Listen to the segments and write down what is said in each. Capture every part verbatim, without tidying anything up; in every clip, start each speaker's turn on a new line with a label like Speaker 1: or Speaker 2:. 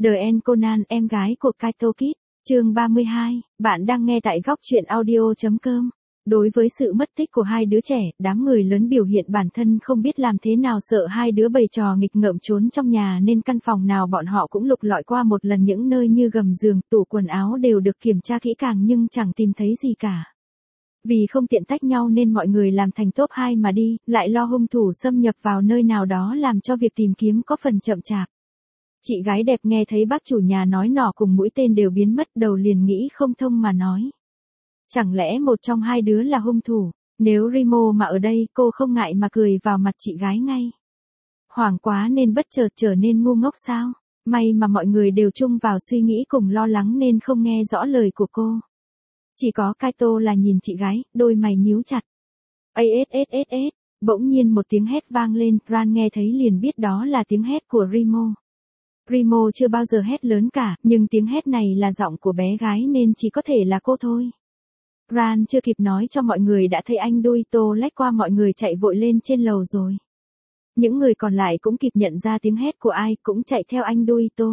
Speaker 1: The End Conan, em gái của Kaito Kid, chương ba mươi hai, bạn đang nghe tại góc truyện audio chấm com. Đối với sự mất tích của hai đứa trẻ, đám người lớn biểu hiện bản thân không biết làm thế nào, sợ hai đứa bày trò nghịch ngợm trốn trong nhà nên căn phòng nào bọn họ cũng lục lọi qua một lần, những nơi như gầm giường, tủ quần áo đều được kiểm tra kỹ càng nhưng chẳng tìm thấy gì cả. Vì không tiện tách nhau nên mọi người làm thành top hai mà đi, lại lo hung thủ xâm nhập vào nơi nào đó làm cho việc tìm kiếm có phần chậm chạp. Chị gái đẹp nghe thấy bác chủ nhà nói nỏ cùng mũi tên đều biến mất, đầu liền nghĩ không thông mà nói. Chẳng lẽ một trong hai đứa là hung thủ? Nếu Remo mà ở đây, cô không ngại mà cười vào mặt chị gái ngay. Hoảng quá nên bất chợt trở nên ngu ngốc sao? May mà mọi người đều chung vào suy nghĩ cùng lo lắng nên không nghe rõ lời của cô. Chỉ có Kaito là nhìn chị gái, đôi mày nhíu chặt. Asss, bỗng nhiên một tiếng hét vang lên, Ran nghe thấy liền biết đó là tiếng hét của Remo. Remo chưa bao giờ hét lớn cả, nhưng tiếng hét này là giọng của bé gái nên chỉ có thể là cô thôi. Ran chưa kịp nói cho mọi người đã thấy anh Duito lách qua mọi người chạy vội lên trên lầu rồi. Những người còn lại cũng kịp nhận ra tiếng hét của ai, cũng chạy theo anh Duito.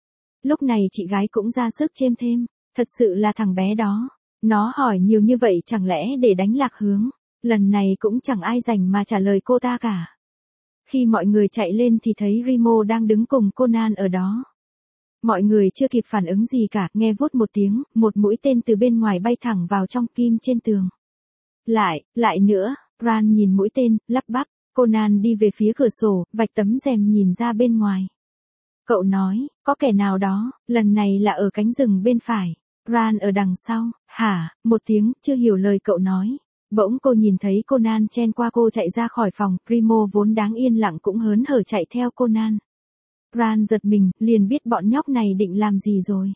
Speaker 1: Lúc này chị gái cũng ra sức chêm thêm, thật sự là thằng bé đó. Nó hỏi nhiều như vậy chẳng lẽ để đánh lạc hướng, lần này cũng chẳng ai rảnh mà trả lời cô ta cả. Khi mọi người chạy lên thì thấy Remo đang đứng cùng Conan ở đó. Mọi người chưa kịp phản ứng gì cả, nghe vút một tiếng, một mũi tên từ bên ngoài bay thẳng vào trong kim trên tường. Lại, lại nữa, Ran nhìn mũi tên, lắp bắp, Conan đi về phía cửa sổ, vạch tấm rèm nhìn ra bên ngoài. Cậu nói, có kẻ nào đó, lần này là ở cánh rừng bên phải. Ran ở đằng sau, hả, một tiếng, chưa hiểu lời cậu nói. Bỗng cô nhìn thấy Conan chen qua cô chạy ra khỏi phòng, Remo vốn đáng yên lặng cũng hớn hở chạy theo Conan. Ran giật mình, liền biết bọn nhóc này định làm gì rồi.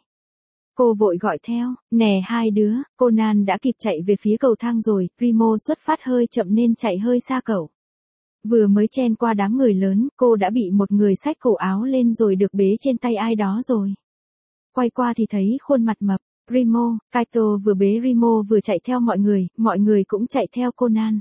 Speaker 1: Cô vội gọi theo, nè hai đứa, Conan đã kịp chạy về phía cầu thang rồi, Remo xuất phát hơi chậm nên chạy hơi xa cậu. Vừa mới chen qua đám người lớn, cô đã bị một người xách cổ áo lên rồi được bế trên tay ai đó rồi. Quay qua thì thấy khuôn mặt mập. Remo, Kaito vừa bế Remo vừa chạy theo mọi người, mọi người cũng chạy theo Conan.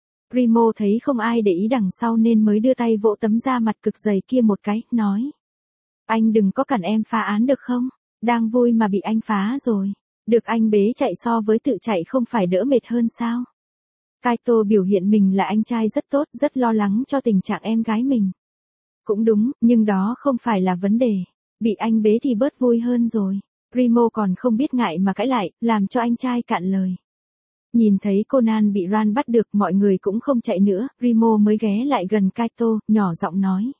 Speaker 1: Remo thấy không ai để ý đằng sau nên mới đưa tay vỗ tấm da mặt cực dày kia một cái, nói. Anh đừng có cản em phá án được không? Đang vui mà bị anh phá rồi. Được anh bế chạy so với tự chạy không phải đỡ mệt hơn sao? Kaito biểu hiện mình là anh trai rất tốt, rất lo lắng cho tình trạng em gái mình. Cũng đúng, nhưng đó không phải là vấn đề. Bị anh bế thì bớt vui hơn rồi. Remo còn không biết ngại mà cãi lại, làm cho anh trai cạn lời. Nhìn thấy Conan bị Ran bắt được, mọi người cũng không chạy nữa, Remo mới ghé lại gần Kaito, nhỏ giọng nói.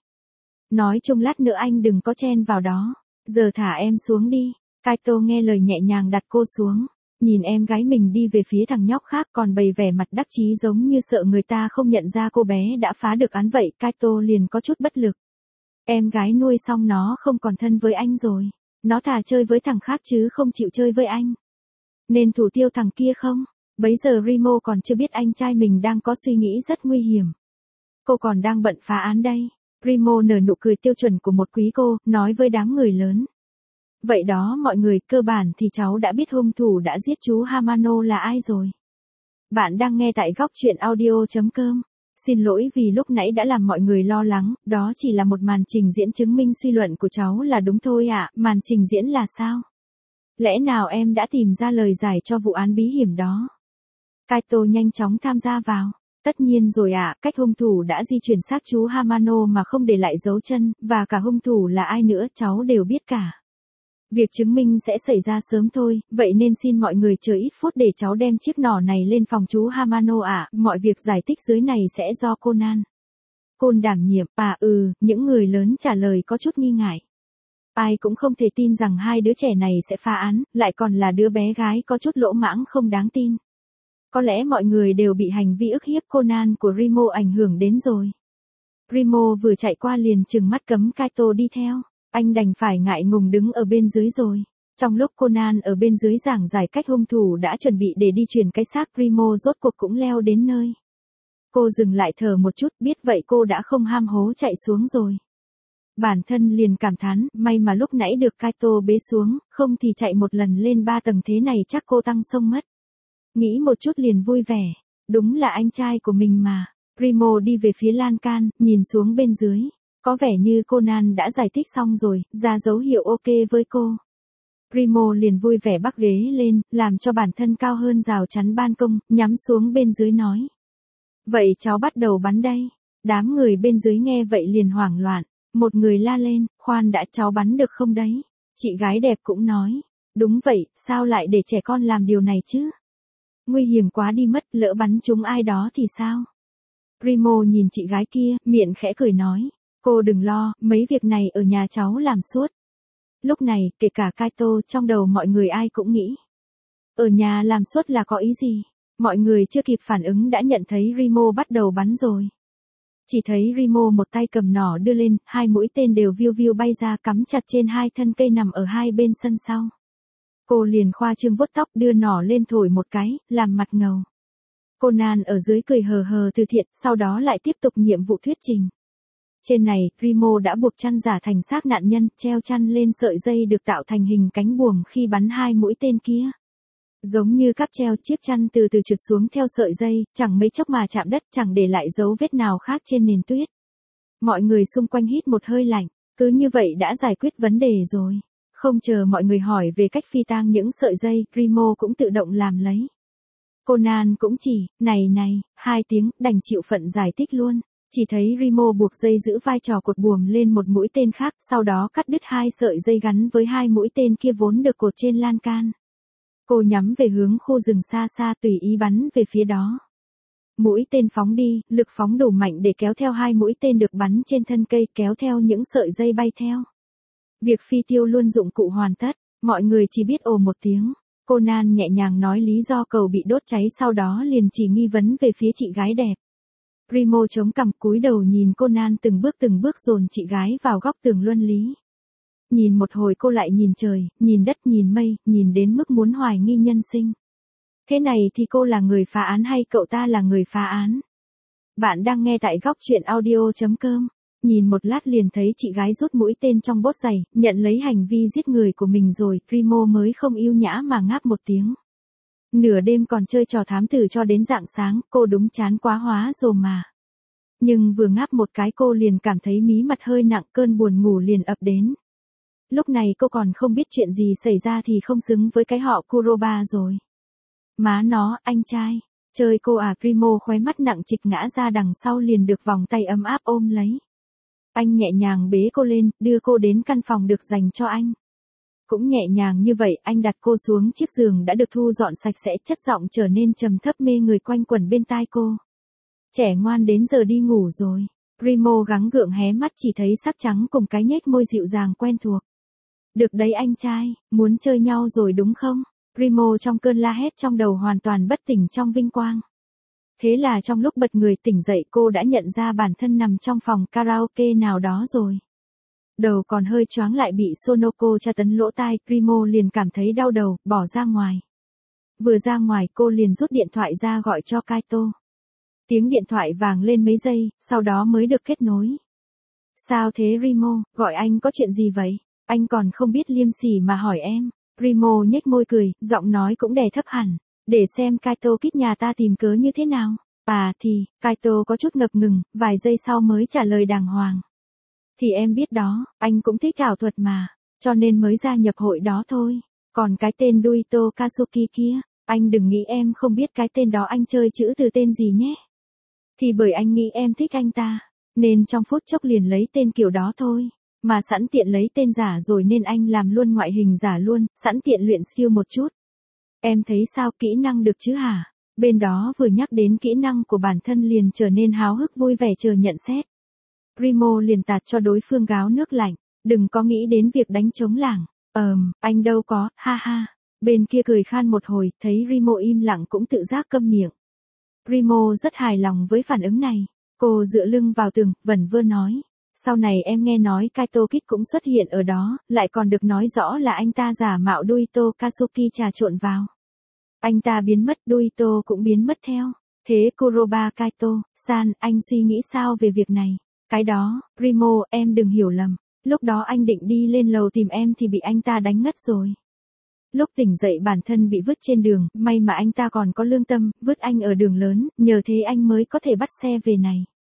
Speaker 1: Nói chung lát nữa anh đừng có chen vào đó, giờ thả em xuống đi. Kaito nghe lời nhẹ nhàng đặt cô xuống, nhìn em gái mình đi về phía thằng nhóc khác còn bày vẻ mặt đắc chí giống như sợ người ta không nhận ra cô bé đã phá được án vậy, Kaito liền có chút bất lực. Em gái nuôi xong nó không còn thân với anh rồi. Nó thà chơi với thằng khác chứ không chịu chơi với anh. Nên thủ tiêu thằng kia không? Bấy giờ Remo còn chưa biết anh trai mình đang có suy nghĩ rất nguy hiểm. Cô còn đang bận phá án đây. Remo nở nụ cười tiêu chuẩn của một quý cô, nói với đám người lớn. Vậy đó mọi người, cơ bản thì cháu đã biết hung thủ đã giết chú Hamano là ai rồi. Bạn đang nghe tại góc truyện audio chấm com. Xin lỗi vì lúc nãy đã làm mọi người lo lắng, đó chỉ là một màn trình diễn chứng minh suy luận của cháu là đúng thôi ạ, à, màn trình diễn là sao? Lẽ nào em đã tìm ra lời giải cho vụ án bí hiểm đó? Kaito nhanh chóng tham gia vào. Tất nhiên rồi ạ, à, cách hung thủ đã di chuyển xác chú Hamano mà không để lại dấu chân, và cả hung thủ là ai nữa cháu đều biết cả. Việc chứng minh sẽ xảy ra sớm thôi, vậy nên xin mọi người chờ ít phút để cháu đem chiếc nỏ này lên phòng chú Hamano ạ, à, mọi việc giải thích dưới này sẽ do Conan. Côn đảm nhiệm, à ừ, những người lớn trả lời có chút nghi ngại. Ai cũng không thể tin rằng hai đứa trẻ này sẽ phá án, lại còn là đứa bé gái có chút lỗ mãng không đáng tin. Có lẽ mọi người đều bị hành vi ức hiếp Conan của Remo ảnh hưởng đến rồi. Remo vừa chạy qua liền trừng mắt cấm Kaito đi theo. Anh đành phải ngại ngùng đứng ở bên dưới rồi. Trong lúc Conan ở bên dưới giảng giải cách hung thủ đã chuẩn bị để đi chuyển cái xác, Remo rốt cuộc cũng leo đến nơi. Cô dừng lại thở một chút, biết vậy cô đã không ham hố chạy xuống rồi. Bản thân liền cảm thán, may mà lúc nãy được Kaito bế xuống, không thì chạy một lần lên ba tầng thế này chắc cô tăng sông mất. Nghĩ một chút liền vui vẻ, đúng là anh trai của mình mà. Remo đi về phía lan can, nhìn xuống bên dưới. Có vẻ như Conan đã giải thích xong rồi, ra dấu hiệu ok với cô. Primo liền vui vẻ bắc ghế lên, làm cho bản thân cao hơn rào chắn ban công, nhắm xuống bên dưới nói. Vậy cháu bắt đầu bắn đây. Đám người bên dưới nghe vậy liền hoảng loạn. Một người la lên, khoan đã, cháu bắn được không đấy? Chị gái đẹp cũng nói. Đúng vậy, sao lại để trẻ con làm điều này chứ? Nguy hiểm quá đi mất, lỡ bắn trúng ai đó thì sao? Primo nhìn chị gái kia, miệng khẽ cười nói. Cô đừng lo, mấy việc này ở nhà cháu làm suốt. Lúc này, kể cả Kaito, trong đầu mọi người ai cũng nghĩ. Ở nhà làm suốt là có ý gì? Mọi người chưa kịp phản ứng đã nhận thấy Rimo bắt đầu bắn rồi. Chỉ thấy Rimo một tay cầm nỏ đưa lên, hai mũi tên đều viu viu bay ra cắm chặt trên hai thân cây nằm ở hai bên sân sau. Cô liền khoa trương vuốt tóc đưa nỏ lên thổi một cái, làm mặt ngầu. Conan ở dưới cười hờ hờ từ thiện, sau đó lại tiếp tục nhiệm vụ thuyết trình. Trên này, Rimo đã buộc chăn giả thành xác nạn nhân, treo chăn lên sợi dây được tạo thành hình cánh buồm khi bắn hai mũi tên kia. Giống như cáp treo, chiếc chăn từ từ trượt xuống theo sợi dây, chẳng mấy chốc mà chạm đất, chẳng để lại dấu vết nào khác trên nền tuyết. Mọi người xung quanh hít một hơi lạnh, cứ như vậy đã giải quyết vấn đề rồi. Không chờ mọi người hỏi về cách phi tang những sợi dây, Rimo cũng tự động làm lấy. Conan cũng chỉ, này này, hai tiếng, đành chịu phận giải thích luôn. Chỉ thấy Rimo buộc dây giữ vai trò cột buồm lên một mũi tên khác, sau đó cắt đứt hai sợi dây gắn với hai mũi tên kia vốn được cột trên lan can. Cô nhắm về hướng khu rừng xa xa tùy ý bắn về phía đó. Mũi tên phóng đi, lực phóng đủ mạnh để kéo theo hai mũi tên được bắn trên thân cây, kéo theo những sợi dây bay theo. Việc phi tiêu luôn dụng cụ hoàn tất, mọi người chỉ biết ồ một tiếng. Conan nhẹ nhàng nói lý do cầu bị đốt cháy, sau đó liền chỉ nghi vấn về phía chị gái đẹp. Primo chống cằm cúi đầu nhìn Conan từng bước từng bước dồn chị gái vào góc tường luân lý. Nhìn một hồi cô lại nhìn trời, nhìn đất, nhìn mây, nhìn đến mức muốn hoài nghi nhân sinh. Thế này thì cô là người phá án hay cậu ta là người phá án? Bạn đang nghe tại góc truyện audio chấm com. Nhìn một lát liền thấy chị gái rút mũi tên trong bốt giày, nhận lấy hành vi giết người của mình rồi, Primo mới không yêu nhã mà ngáp một tiếng. Nửa đêm còn chơi trò thám tử cho đến rạng sáng, cô đúng chán quá hóa rồi mà. Nhưng vừa ngáp một cái cô liền cảm thấy mí mặt hơi nặng, cơn buồn ngủ liền ập đến. Lúc này cô còn không biết chuyện gì xảy ra thì không xứng với cái họ Kuroba rồi. Má nó, anh trai, chơi cô à? Primo khóe mắt nặng trịch ngã ra đằng sau liền được vòng tay ấm áp ôm lấy. Anh nhẹ nhàng bế cô lên, đưa cô đến căn phòng được dành cho anh. Cũng nhẹ nhàng như vậy, anh đặt cô xuống chiếc giường đã được thu dọn sạch sẽ, chất giọng trở nên trầm thấp mê người quanh quẩn bên tai cô. Trẻ ngoan đến giờ đi ngủ rồi. Primo gắng gượng hé mắt chỉ thấy sắc trắng cùng cái nhếch môi dịu dàng quen thuộc. Được đấy anh trai, muốn chơi nhau rồi đúng không? Primo trong cơn la hét trong đầu hoàn toàn bất tỉnh trong vinh quang. Thế là trong lúc bật người tỉnh dậy cô đã nhận ra bản thân nằm trong phòng karaoke nào đó rồi. Đầu còn hơi choáng lại bị Sonoko tra tấn lỗ tai, Primo liền cảm thấy đau đầu, bỏ ra ngoài. Vừa ra ngoài cô liền rút điện thoại ra gọi cho Kaito. Tiếng điện thoại vàng lên mấy giây, sau đó mới được kết nối. Sao thế Rimo, gọi anh có chuyện gì vậy? Anh còn không biết liêm sỉ mà hỏi em. Primo nhếch môi cười, giọng nói cũng đè thấp hẳn. Để xem Kaito kít nhà ta tìm cớ như thế nào. À thì, Kaito có chút ngập ngừng, vài giây sau mới trả lời đàng hoàng. Thì em biết đó, anh cũng thích ảo thuật mà, cho nên mới gia nhập hội đó thôi. Còn cái tên Duito Kazuki kia, anh đừng nghĩ em không biết cái tên đó anh chơi chữ từ tên gì nhé. Thì bởi anh nghĩ em thích anh ta, nên trong phút chốc liền lấy tên kiểu đó thôi. Mà sẵn tiện lấy tên giả rồi nên anh làm luôn ngoại hình giả luôn, sẵn tiện luyện skill một chút. Em thấy sao, kỹ năng được chứ hả? Bên đó vừa nhắc đến kỹ năng của bản thân liền trở nên háo hức vui vẻ chờ nhận xét. Primo liền tạt cho đối phương gáo nước lạnh, đừng có nghĩ đến việc đánh trống lảng. Ờm, anh đâu có, ha ha. Bên kia cười khan một hồi, thấy Rimo im lặng cũng tự giác câm miệng. Rimo rất hài lòng với phản ứng này. Cô dựa lưng vào tường, vẩn vơ nói. Sau này em nghe nói Kaito Kid cũng xuất hiện ở đó, lại còn được nói rõ là anh ta giả mạo Duito Kazuki trà trộn vào. Anh ta biến mất, Duito cũng biến mất theo. Thế Kuroba Kaito, san, anh suy nghĩ sao về việc này? Cái đó, Primo, em đừng hiểu lầm. Lúc đó anh định đi lên lầu tìm em thì bị anh ta đánh ngất rồi. Lúc tỉnh dậy bản thân bị vứt trên đường, may mà anh ta còn có lương tâm, vứt anh ở đường lớn, nhờ thế anh mới có thể bắt xe về này.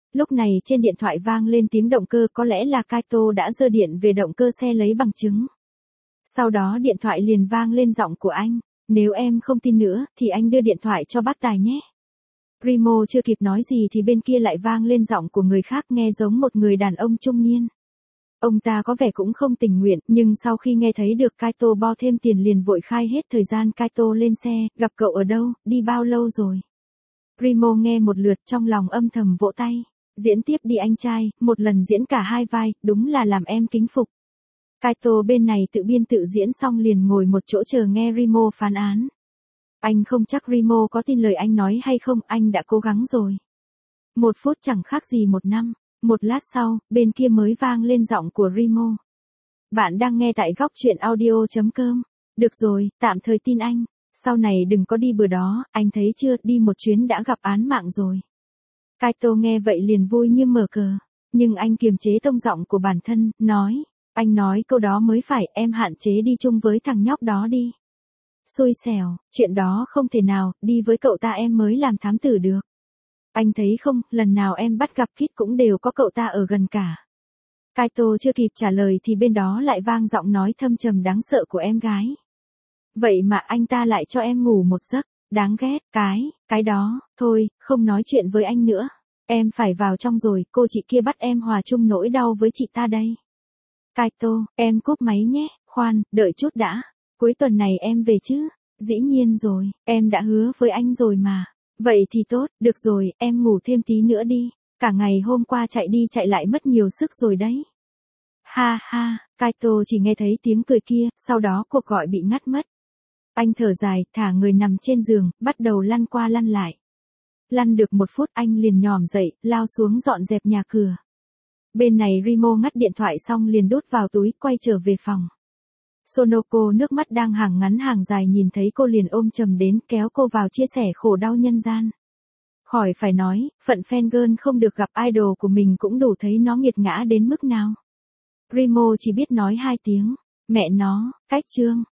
Speaker 1: Lúc này trên điện thoại vang lên tiếng động cơ, có lẽ là Kaito đã giơ điện về động cơ xe lấy bằng chứng. Sau đó điện thoại liền vang lên giọng của anh. Nếu em không tin nữa, thì anh đưa điện thoại cho bác Tài nhé. Remo chưa kịp nói gì thì bên kia lại vang lên giọng của người khác nghe giống một người đàn ông trung niên. Ông ta có vẻ cũng không tình nguyện, nhưng sau khi nghe thấy được Kaito bo thêm tiền liền vội khai hết thời gian. Kaito lên xe, gặp cậu ở đâu, đi bao lâu rồi? Remo nghe một lượt trong lòng âm thầm vỗ tay. Diễn tiếp đi anh trai, một lần diễn cả hai vai, đúng là làm em kính phục. Kaito bên này tự biên tự diễn xong liền ngồi một chỗ chờ nghe Remo phán án. Anh không chắc Remo có tin lời anh nói hay không, anh đã cố gắng rồi. Một phút chẳng khác gì một năm. Một lát sau, bên kia mới vang lên giọng của Remo. Bạn đang nghe tại góc chuyện audio chấm com. Được rồi, tạm thời tin anh. Sau này đừng có đi bừa đó, anh thấy chưa, đi một chuyến đã gặp án mạng rồi. Kaito nghe vậy liền vui như mở cờ. Nhưng anh kiềm chế tông giọng của bản thân, nói. Anh nói câu đó mới phải, em hạn chế đi chung với thằng nhóc đó đi. Xui xẻo, chuyện đó không thể nào, đi với cậu ta em mới làm thám tử được. Anh thấy không, lần nào em bắt gặp Kit cũng đều có cậu ta ở gần cả. Kaito chưa kịp trả lời thì bên đó lại vang giọng nói thâm trầm đáng sợ của em gái. Vậy mà anh ta lại cho em ngủ một giấc, đáng ghét, cái, cái đó, thôi, không nói chuyện với anh nữa. Em phải vào trong rồi, cô chị kia bắt em hòa chung nỗi đau với chị ta đây. Kaito, em cúp máy nhé, khoan, đợi chút đã. Cuối tuần này em về chứ? Dĩ nhiên rồi, em đã hứa với anh rồi mà. Vậy thì tốt, được rồi, em ngủ thêm tí nữa đi. Cả ngày hôm qua chạy đi chạy lại mất nhiều sức rồi đấy. Ha ha, Kaito chỉ nghe thấy tiếng cười kia, sau đó cuộc gọi bị ngắt mất. Anh thở dài, thả người nằm trên giường, bắt đầu lăn qua lăn lại. Lăn được một phút anh liền nhòm dậy, lao xuống dọn dẹp nhà cửa. Bên này Remo ngắt điện thoại xong liền đút vào túi, quay trở về phòng. Sonoko nước mắt đang hàng ngắn hàng dài nhìn thấy cô liền ôm chầm đến, kéo cô vào chia sẻ khổ đau nhân gian. Khỏi phải nói, phận fangirl không được gặp idol của mình cũng đủ thấy nó nghiệt ngã đến mức nào. Remo chỉ biết nói hai tiếng, mẹ nó, cách chương.